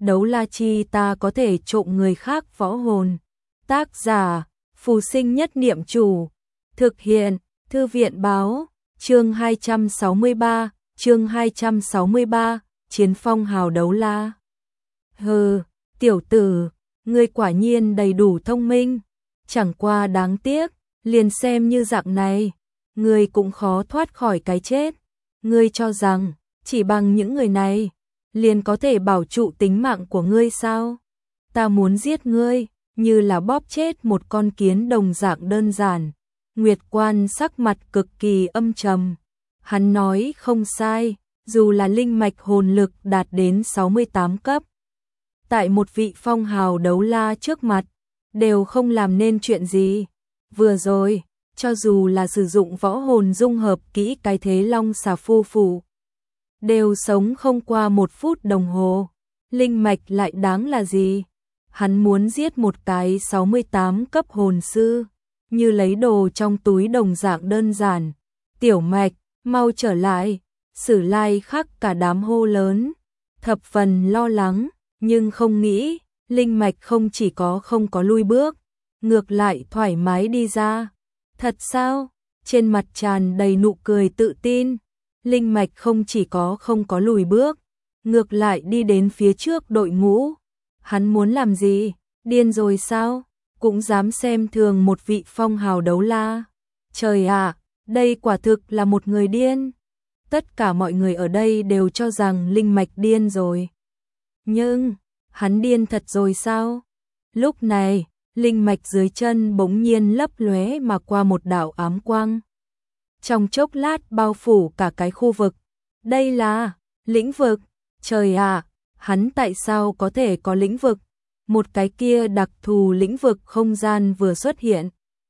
đấu la chi ta có thể trộm người khác võ hồn. Tác giả, Phù Sinh Nhất Niệm Chủ. Thực hiện, Thư viện Báo. Chương 263, Chiến phong hào đấu la. Hừ, tiểu tử, ngươi quả nhiên đầy đủ thông minh. Chẳng qua đáng tiếc, liền xem như dạng này, ngươi cũng khó thoát khỏi cái chết. Ngươi cho rằng, chỉ bằng những người này, liền có thể bảo trụ tính mạng của ngươi sao? Ta muốn giết ngươi, như là bóp chết một con kiến đồng dạng đơn giản. Nguyệt Quan sắc mặt cực kỳ âm trầm. Hắn nói không sai, dù là linh mạch hồn lực đạt đến 68 cấp. Tại một vị phong hào đấu la trước mặt, đều không làm nên chuyện gì. Vừa rồi, cho dù là sử dụng võ hồn dung hợp kỹ cái thế long xà phu phủ, đều sống không qua 1 phút đồng hồ. Linh mạch lại đáng là gì? Hắn muốn giết một cái 68 cấp hồn sư, như lấy đồ trong túi đồng dạng đơn giản. Tiểu Mạch, mau trở lại. Sử Lai khắc cả đám hô lớn, thập phần lo lắng, nhưng không nghĩ, linh mạch không chỉ không có lui bước, ngược lại thoải mái đi ra. Thật sao? Trên mặt tràn đầy nụ cười tự tin. Linh mạch không chỉ không có lùi bước, ngược lại đi đến phía trước đội ngũ. Hắn muốn làm gì? Điên rồi sao? Cũng dám xem thường một vị phong hào đấu la. Trời ạ, đây quả thực là một người điên. Tất cả mọi người ở đây đều cho rằng linh mạch điên rồi. Nhưng, hắn điên thật rồi sao? Lúc này, linh mạch dưới chân bỗng nhiên lấp lóe mà qua một đạo ám quang. Trong chốc lát bao phủ cả cái khu vực. Đây là lĩnh vực. Trời ạ, hắn tại sao có thể có lĩnh vực? Một cái kia đặc thù lĩnh vực không gian vừa xuất hiện.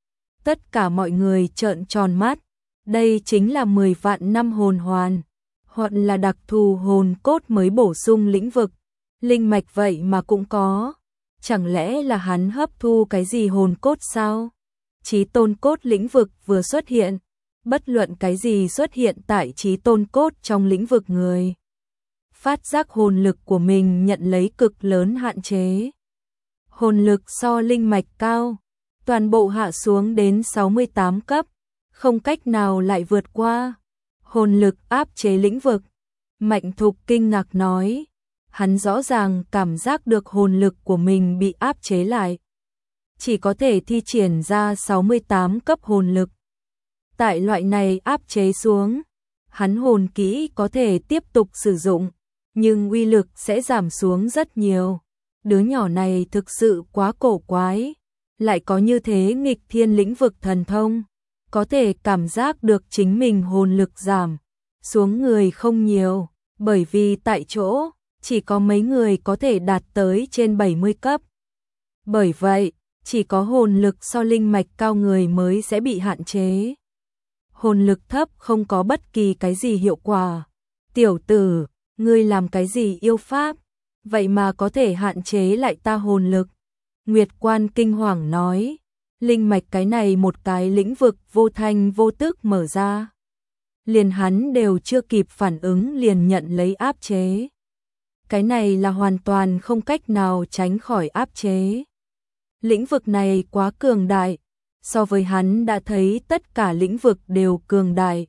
Tất cả mọi người trợn tròn mắt. Đây chính là 10 vạn năm hồn hoàn, hoặc là đặc thù hồn cốt mới bổ sung lĩnh vực. Linh mạch vậy mà cũng có. Chẳng lẽ là hắn hấp thu cái gì hồn cốt sao? Chí tôn cốt lĩnh vực vừa xuất hiện. Bất luận cái gì xuất hiện tại chí tôn cốt trong lĩnh vực người, phát giác hồn lực của mình nhận lấy cực lớn hạn chế. Hồn lực so linh mạch cao, toàn bộ hạ xuống đến 68 cấp, không cách nào lại vượt qua. Hồn lực áp chế lĩnh vực. Mạnh Thục kinh ngạc nói, hắn rõ ràng cảm giác được hồn lực của mình bị áp chế lại. Chỉ có thể thi triển ra 68 cấp hồn lực. Tại loại này áp chế xuống, hắn hồn kỹ có thể tiếp tục sử dụng, nhưng uy lực sẽ giảm xuống rất nhiều. Đứa nhỏ này thực sự quá cổ quái, lại có như thế nghịch thiên lĩnh vực thần thông, có thể cảm giác được chính mình hồn lực giảm xuống người không nhiều, bởi vì tại chỗ chỉ có mấy người có thể đạt tới trên 70 cấp. Bởi vậy, chỉ có hồn lực so linh mạch cao người mới sẽ bị hạn chế. Hồn lực thấp không có bất kỳ cái gì hiệu quả. Tiểu tử, ngươi làm cái gì yêu pháp? Vậy mà có thể hạn chế lại ta hồn lực. Nguyệt Quan kinh hoàng nói, linh mạch cái này một cái lĩnh vực vô thanh vô tức mở ra. Liền hắn đều chưa kịp phản ứng liền nhận lấy áp chế. Cái này là hoàn toàn không cách nào tránh khỏi áp chế. Lĩnh vực này quá cường đại, so với hắn đã thấy tất cả lĩnh vực đều cường đại.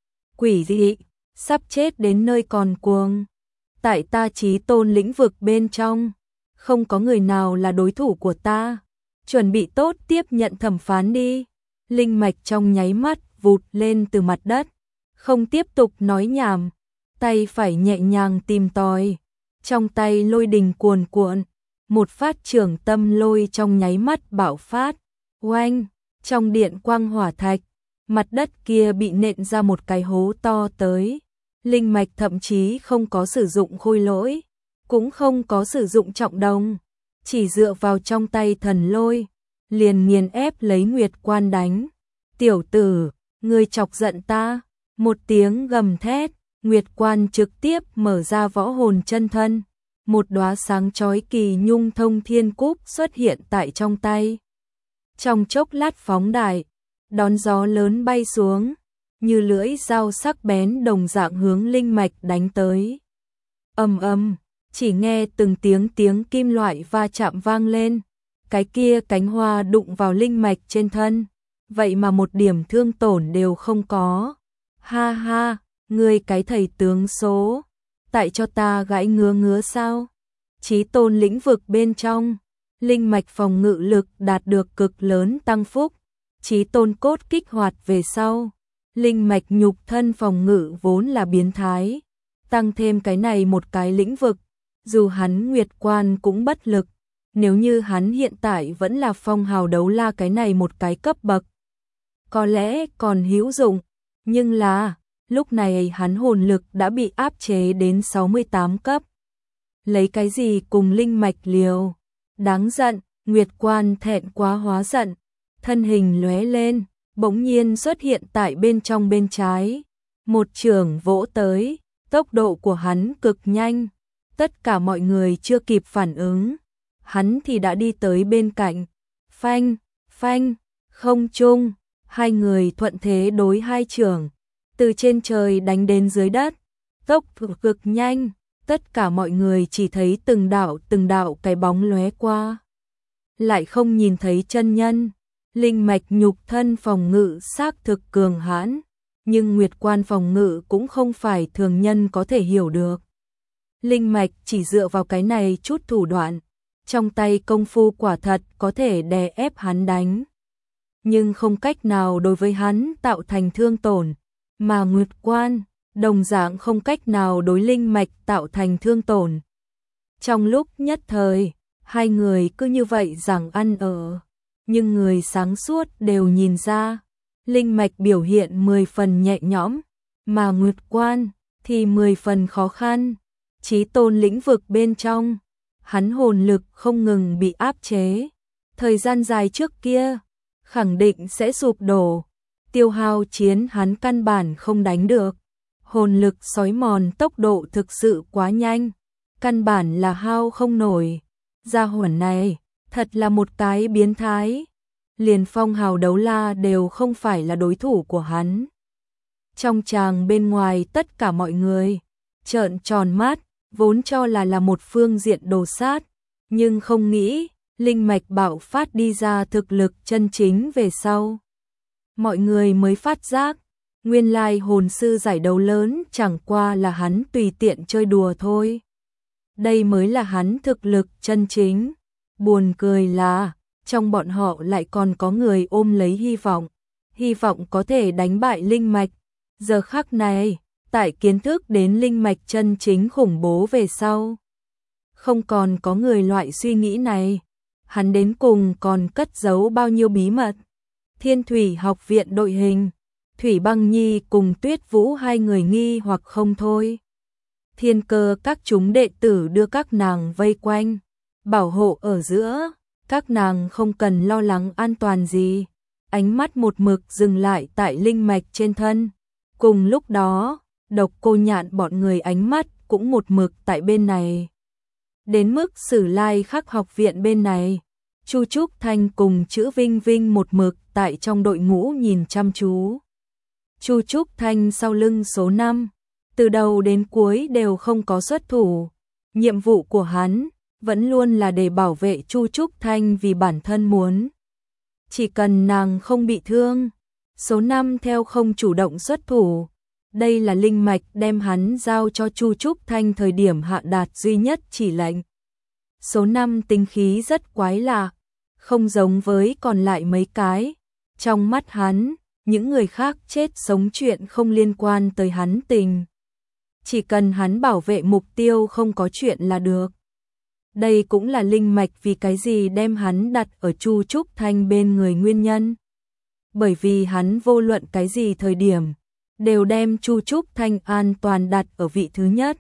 Quỷ dị, sắp chết đến nơi còn cuồng. Tại ta chí tôn lĩnh vực bên trong, không có người nào là đối thủ của ta. Chuẩn bị tốt tiếp nhận thẩm phán đi. Linh mạch trong nháy mắt vụt lên từ mặt đất, không tiếp tục nói nhảm, tay phải nhẹ nhàng tìm tòi, trong tay lôi đình cuồn cuộn, một phát trưởng tâm lôi trong nháy mắt bạo phát. Oanh, trong điện quang hỏa thạch, mặt đất kia bị nện ra một cái hố to tới. Linh mạch thậm chí không có sử dụng khôi lỗi, cũng không có sử dụng trọng đồng, chỉ dựa vào trong tay thần lôi, liền nghiền ép lấy Nguyệt Quan đánh. Tiểu tử, ngươi chọc giận ta. Một tiếng gầm thét, Nguyệt Quan trực tiếp mở ra võ hồn chân thân. Một đóa sáng chói kỳ nhung thông thiên cúc xuất hiện tại trong tay. Trong chốc lát phóng đại, đón gió lớn bay xuống, như lưỡi dao sắc bén đồng dạng hướng linh mạch đánh tới. Ầm ầm, chỉ nghe từng tiếng kim loại va chạm vang lên, cái kia cánh hoa đụng vào linh mạch trên thân, vậy mà một điểm thương tổn đều không có. Ha ha, ngươi cái thầy tướng số, tại cho ta gãy ngứa sao? Chí tôn lĩnh vực bên trong, linh mạch phòng ngự lực đạt được cực lớn tăng phúc, chí tôn cốt kích hoạt về sau, linh mạch nhục thân phòng ngự vốn là biến thái, tăng thêm cái này một cái lĩnh vực, dù hắn Nguyệt Quan cũng bất lực, nếu như hắn hiện tại vẫn là phong hào đấu la cái này một cái cấp bậc, có lẽ còn hữu dụng, nhưng là, lúc này hắn hồn lực đã bị áp chế đến 68 cấp. Lấy cái gì cùng linh mạch liều? Đáng giận, Nguyệt Quan thẹn quá hóa giận, thân hình lóe lên, bỗng nhiên xuất hiện tại bên trong bên trái. Một chưởng vỗ tới, tốc độ của hắn cực nhanh, tất cả mọi người chưa kịp phản ứng, hắn thì đã đi tới bên cạnh. Phanh, phanh, không trung, hai người thuận thế đối hai chưởng, từ trên trời đánh đến dưới đất, tốc độ cực nhanh, tất cả mọi người chỉ thấy từng đạo cái bóng lóe qua, lại không nhìn thấy chân nhân. Linh mạch nhục thân phòng ngự xác thực cường hãn, nhưng Nguyệt Quan phòng ngự cũng không phải thường nhân có thể hiểu được. Linh mạch chỉ dựa vào cái này chút thủ đoạn, trong tay công phu quả thật có thể đè ép hắn đánh, nhưng không cách nào đối với hắn tạo thành thương tổn, mà Nguyệt Quan đồng dạng không cách nào đối linh mạch tạo thành thương tổn. Trong lúc nhất thời, hai người cứ như vậy rằng ăn ở, nhưng người sáng suốt đều nhìn ra, linh mạch biểu hiện 10 phần nhẹ nhõm, mà Nguyệt Quan thì 10 phần khó khăn. Chí tôn lĩnh vực bên trong, hắn hồn lực không ngừng bị áp chế, thời gian dài trước kia khẳng định sẽ sụp đổ, tiêu hao chiến hắn căn bản không đánh được. Hồn lực xói mòn tốc độ thực sự quá nhanh, căn bản là hao không nổi. Gia hỏa này thật là một cái biến thái, liền phong hào đấu la đều không phải là đối thủ của hắn. Trong tràng bên ngoài tất cả mọi người trợn tròn mắt, vốn cho là một phương diện đồ sát, nhưng không nghĩ linh mạch bạo phát đi ra thực lực chân chính về sau. Mọi người mới phát giác, nguyên lai hồn sư giải đấu lớn chẳng qua là hắn tùy tiện chơi đùa thôi. Đây mới là hắn thực lực chân chính. Buồn cười là, trong bọn họ lại còn có người ôm lấy hy vọng có thể đánh bại linh mạch. Giờ khắc này, tại kiến thức đến linh mạch chân chính khủng bố về sau, không còn có người loại suy nghĩ này. Hắn đến cùng còn cất giấu bao nhiêu bí mật. Thiên Thủy học viện đội hình, Thủy Băng Nhi cùng Tuyết Vũ hai người nghi hoặc không thôi. Thiên Cơ các chúng đệ tử đưa các nàng vây quanh, bảo hộ ở giữa, các nàng không cần lo lắng an toàn gì. Ánh mắt một mực dừng lại tại linh mạch trên thân. Cùng lúc đó, Độc Cô Nhạn bọn người ánh mắt cũng một mực tại bên này. Đến mức Sử Lai Khắc học viện bên này, Chu Trúc Thanh cùng Chữ Vinh Vinh một mực tại trong đội ngũ nhìn chăm chú. Chu Trúc Thanh sau lưng số 5, từ đầu đến cuối đều không có xuất thủ. Nhiệm vụ của hắn vẫn luôn là để bảo vệ Chu Trúc Thanh vì bản thân muốn. Chỉ cần nàng không bị thương, số 5 theo không chủ động xuất thủ. Đây là linh mạch đem hắn giao cho Chu Trúc Thanh thời điểm hạ đạt duy nhất chỉ lệnh. Số 5 tính khí rất quái lạ, không giống với còn lại mấy cái. Trong mắt hắn, những người khác chết sống chuyện không liên quan tới hắn tình. Chỉ cần hắn bảo vệ mục tiêu không có chuyện là được. Đây cũng là linh mạch vì cái gì đem hắn đặt ở Chu Trúc Thanh bên người nguyên nhân. Bởi vì hắn vô luận cái gì thời điểm, đều đem Chu Trúc Thanh an toàn đặt ở vị thứ nhất.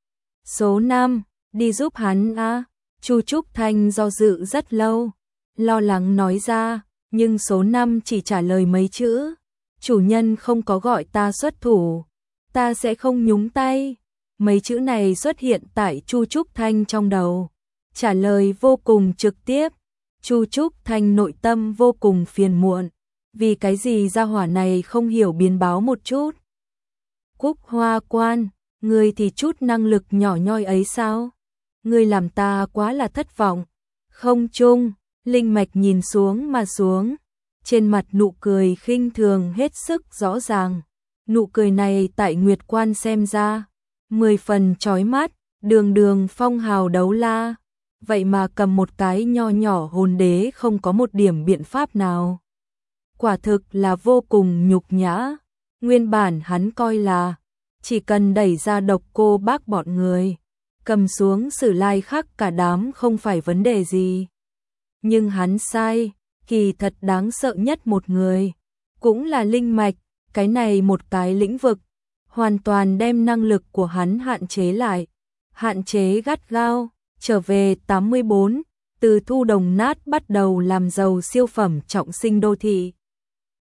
Số 5, đi giúp hắn a. Chu Trúc Thanh do dự rất lâu, lo lắng nói ra, nhưng số 5 chỉ trả lời mấy chữ. Chủ nhân không có gọi ta xuất thủ, ta sẽ không nhúng tay. Mấy chữ này xuất hiện tại Chu Trúc Thanh trong đầu. Trả lời vô cùng trực tiếp. Chu Trúc Thanh nội tâm vô cùng phiền muộn. Vì cái gì gia hỏa này không hiểu biến báo một chút. Cúc Hoa Quan, người thì chút năng lực nhỏ nhoi ấy sao? ngươi làm ta quá là thất vọng. Không chung, linh mạch nhìn xuống mà xuống, trên mặt nụ cười khinh thường hết sức rõ ràng. Nụ cười này tại Nguyệt Quan xem ra, 10 phần chói mắt, đường đường phong hào đấu la. Vậy mà cầm một cái nho nhỏ hồn đế không có một điểm biện pháp nào. Quả thực là vô cùng nhục nhã. Nguyên bản hắn coi là chỉ cần đẩy ra Độc Cô Bác bọn người, cầm xuống Sử Lai Khắc cả đám không phải vấn đề gì. Nhưng hắn sai, kỳ thật đáng sợ nhất một người, cũng là linh mạch, cái này một cái lĩnh vực, hoàn toàn đem năng lực của hắn hạn chế lại, hạn chế gắt gao. Trở về 84, từ Thu Đồng Nát bắt đầu làm giàu siêu phẩm trọng sinh đô thị.